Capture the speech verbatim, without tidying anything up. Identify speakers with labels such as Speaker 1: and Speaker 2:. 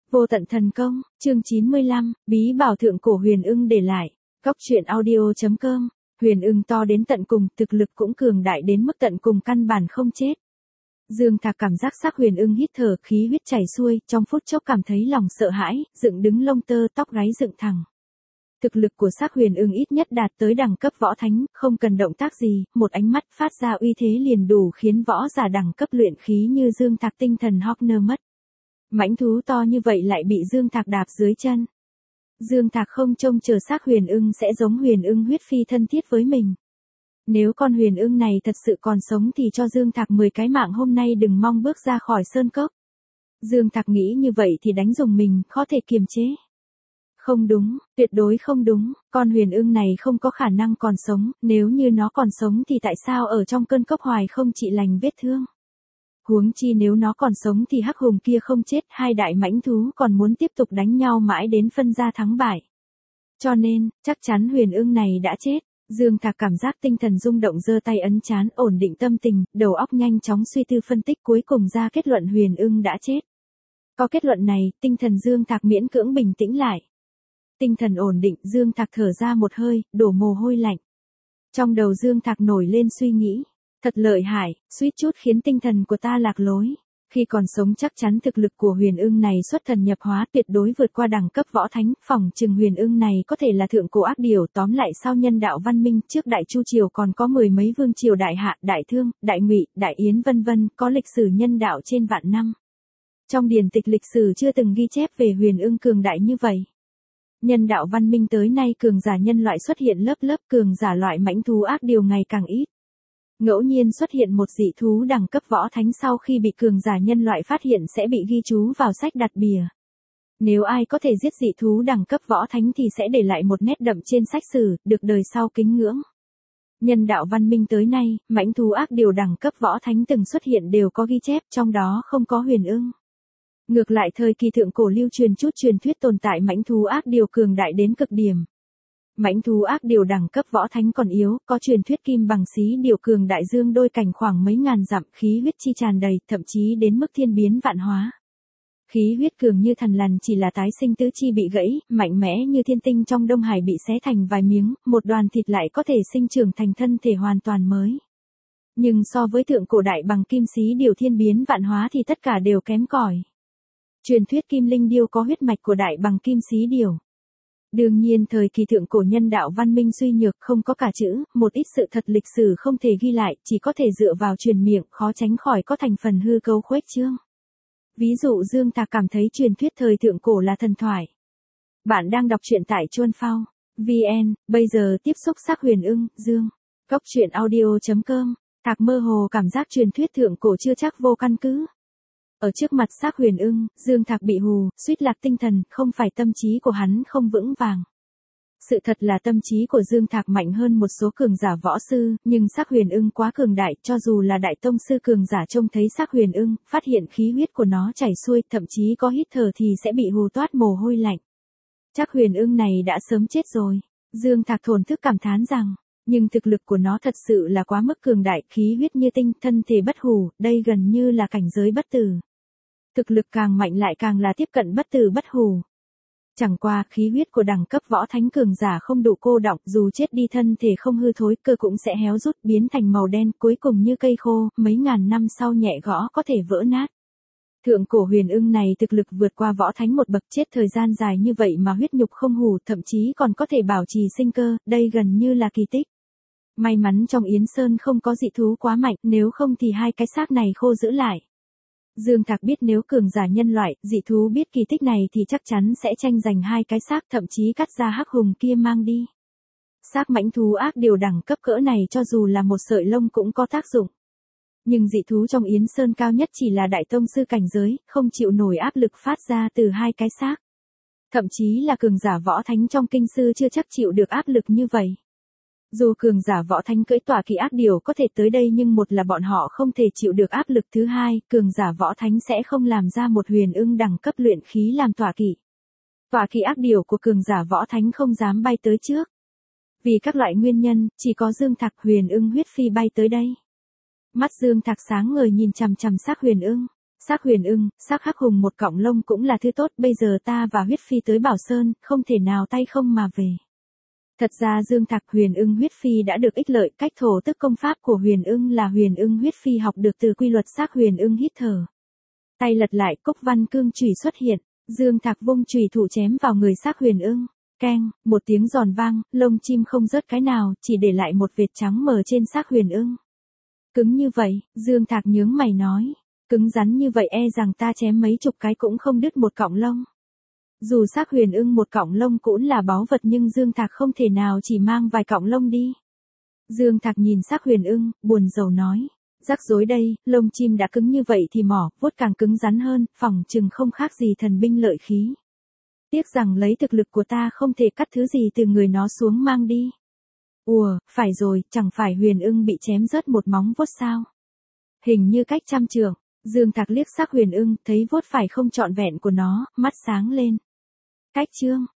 Speaker 1: Vô tận thần công, chương chín mươi lăm, bí bảo thượng cổ huyền ưng để lại. Góc truyện audio chấm com. Huyền ưng to đến tận cùng, thực lực cũng cường đại đến mức tận cùng, căn bản không chết. Dương Thạc cảm giác xác huyền ưng hít thở, khí huyết chảy xuôi, trong phút chốc cảm thấy lòng sợ hãi, dựng đứng lông tơ, tóc gáy dựng thẳng. Thực lực của xác huyền ưng ít nhất đạt tới đẳng cấp võ thánh, không cần động tác gì, một ánh mắt phát ra uy thế liền đủ khiến võ giả đẳng cấp luyện khí như Dương Thạc tinh thần hóc nơ mất. Mãnh thú to như vậy lại bị Dương Thạc đạp dưới chân. Dương Thạc không trông chờ xác huyền ưng sẽ giống huyền ưng huyết phi thân thiết với mình. Nếu con huyền ưng này thật sự còn sống thì cho Dương Thạc mười cái mạng hôm nay đừng mong bước ra khỏi sơn cốc. Dương Thạc nghĩ như vậy thì đánh dùng mình, khó thể kiềm chế. Không đúng, tuyệt đối không đúng, con huyền ưng này không có khả năng còn sống, nếu như nó còn sống thì tại sao ở trong cơn cốc hoài không trị lành vết thương? Huống chi nếu nó còn sống thì hắc hùng kia không chết, hai đại mãnh thú còn muốn tiếp tục đánh nhau mãi đến phân ra thắng bại. Cho nên, chắc chắn huyền ưng này đã chết. Dương Thạc cảm giác tinh thần rung động, giơ tay ấn trán, ổn định tâm tình, đầu óc nhanh chóng suy tư phân tích, cuối cùng ra kết luận huyền ưng đã chết. Có kết luận này, tinh thần Dương Thạc miễn cưỡng bình tĩnh lại. Tinh thần ổn định, Dương Thạc thở ra một hơi, đổ mồ hôi lạnh. Trong đầu Dương Thạc nổi lên suy nghĩ. Thật lợi hại, suýt chút khiến tinh thần của ta lạc lối. Khi còn sống chắc chắn thực lực của huyền ưng này xuất thần nhập hóa, tuyệt đối vượt qua đẳng cấp võ thánh, phỏng chừng huyền ưng này có thể là thượng cổ ác điều. Tóm lại sau nhân đạo văn minh, trước Đại Chu Triều còn có mười mấy vương triều, Đại Hạ, Đại Thương, Đại Ngụy, Đại Yến vân vân, có lịch sử nhân đạo trên vạn năm. Trong điển tịch lịch sử chưa từng ghi chép về huyền ưng cường đại như vậy. Nhân đạo văn minh tới nay cường giả nhân loại xuất hiện lớp lớp, cường giả loại mãnh thú ác điều ngày càng ít. Ngẫu nhiên xuất hiện một dị thú đẳng cấp võ thánh, sau khi bị cường giả nhân loại phát hiện sẽ bị ghi chú vào sách đặt bìa. Nếu ai có thể giết dị thú đẳng cấp võ thánh thì sẽ để lại một nét đậm trên sách sử, được đời sau kính ngưỡng. Nhân đạo văn minh tới nay, mãnh thú ác điều đẳng cấp võ thánh từng xuất hiện đều có ghi chép, trong đó không có huyền ưng. Ngược lại thời kỳ thượng cổ lưu truyền chút truyền thuyết tồn tại mãnh thú ác điều cường đại đến cực điểm. Mãnh thú ác điều đẳng cấp võ thánh còn yếu, có truyền thuyết kim bằng xí điều cường đại dương đôi cành khoảng mấy ngàn dặm, khí huyết chi tràn đầy, thậm chí đến mức thiên biến vạn hóa. Khí huyết cường như thần lằn, chỉ là tái sinh tứ chi bị gãy, mạnh mẽ như thiên tinh trong Đông Hải bị xé thành vài miếng, một đoàn thịt lại có thể sinh trưởng thành thân thể hoàn toàn mới. Nhưng so với thượng cổ đại bằng kim xí điều thiên biến vạn hóa thì tất cả đều kém cỏi. Truyền thuyết kim linh điêu có huyết mạch của đại bằng kim xí điều. Đương nhiên thời kỳ thượng cổ nhân đạo văn minh suy nhược, không có cả chữ, một ít sự thật lịch sử không thể ghi lại, chỉ có thể dựa vào truyền miệng, khó tránh khỏi có thành phần hư cấu khuếch trương. Ví dụ Dương Thạc cảm thấy truyền thuyết thời thượng cổ là thần thoại. Bạn đang đọc truyện tại Chuan Phao vê en, bây giờ tiếp xúc xác huyền ưng, Dương. Góc truyện audio chấm com. Thạc mơ hồ cảm giác truyền thuyết thượng cổ chưa chắc vô căn cứ. Ở trước mặt xác huyền ưng, Dương Thạc bị hù, suýt lạc tinh thần, không phải tâm trí của hắn không vững vàng. Sự thật là tâm trí của Dương Thạc mạnh hơn một số cường giả võ sư, nhưng xác huyền ưng quá cường đại, cho dù là đại tông sư cường giả trông thấy xác huyền ưng, phát hiện khí huyết của nó chảy xuôi, thậm chí có hít thở thì sẽ bị hù toát mồ hôi lạnh. Chắc huyền ưng này đã sớm chết rồi. Dương Thạc thổn thức cảm thán rằng, nhưng thực lực của nó thật sự là quá mức cường đại, khí huyết như tinh, thân thể bất hủ, đây gần như là cảnh giới bất tử. Thực lực càng mạnh lại càng là tiếp cận bất tử bất hủ. Chẳng qua khí huyết của đẳng cấp võ thánh cường giả không đủ cô đọng, dù chết đi thân thể không hư thối, cơ cũng sẽ héo rút biến thành màu đen, cuối cùng như cây khô, mấy ngàn năm sau nhẹ gõ có thể vỡ nát. Thượng cổ huyền ưng này thực lực vượt qua võ thánh một bậc, chết thời gian dài như vậy mà huyết nhục không hủ, thậm chí còn có thể bảo trì sinh cơ, đây gần như là kỳ tích. May mắn trong Yến Sơn không có dị thú quá mạnh, nếu không thì hai cái xác này khô giữ lại. Dương Thạc biết nếu cường giả nhân loại, dị thú biết kỳ tích này thì chắc chắn sẽ tranh giành hai cái xác, thậm chí cắt ra hắc hùng kia mang đi. Xác mãnh thú ác điều đẳng cấp cỡ này cho dù là một sợi lông cũng có tác dụng. Nhưng dị thú trong Yến Sơn cao nhất chỉ là đại tông sư cảnh giới, không chịu nổi áp lực phát ra từ hai cái xác. Thậm chí là cường giả võ thánh trong kinh sư chưa chắc chịu được áp lực như vậy. Dù cường giả võ thánh cưỡi tọa kỵ ác điều có thể tới đây, nhưng một là bọn họ không thể chịu được áp lực, thứ hai, cường giả võ thánh sẽ không làm ra một huyền ưng đẳng cấp luyện khí làm tọa kỵ. Tọa kỵ ác điều của cường giả võ thánh không dám bay tới trước. Vì các loại nguyên nhân, chỉ có Dương Thạc huyền ưng huyết phi bay tới đây. Mắt Dương Thạc sáng ngời nhìn chằm chằm xác huyền ưng. Xác huyền ưng, xác hắc hùng một cọng lông cũng là thứ tốt, bây giờ ta và huyết phi tới Bảo Sơn, không thể nào tay không mà về. Thật ra Dương Thạc huyền ưng huyết phi đã được ích lợi, cách thổ tức công pháp của huyền ưng là huyền ưng huyết phi học được từ quy luật xác huyền ưng hít thở. Tay lật lại, cốc văn cương chùy xuất hiện, Dương Thạc vung chùy thủ chém vào người xác huyền ưng. Keng, một tiếng giòn vang, lông chim không rớt cái nào, chỉ để lại một vệt trắng mờ trên xác huyền ưng. Cứng như vậy, Dương Thạc nhướng mày nói, cứng rắn như vậy e rằng ta chém mấy chục cái cũng không đứt một cọng lông. Dù xác huyền ưng một cọng lông cũng là báu vật nhưng Dương Thạc không thể nào chỉ mang vài cọng lông đi. Dương Thạc nhìn xác huyền ưng, buồn rầu nói, rắc rối đây, lông chim đã cứng như vậy thì mỏ, vuốt càng cứng rắn hơn, phỏng chừng không khác gì thần binh lợi khí. Tiếc rằng lấy thực lực của ta không thể cắt thứ gì từ người nó xuống mang đi. Ùa, phải rồi, chẳng phải huyền ưng bị chém rớt một móng vuốt sao? Hình như cách trăm trượng. Dương Thạc liếc xác huyền ưng, thấy vuốt phải không trọn vẹn của nó, mắt sáng lên. Cách chương.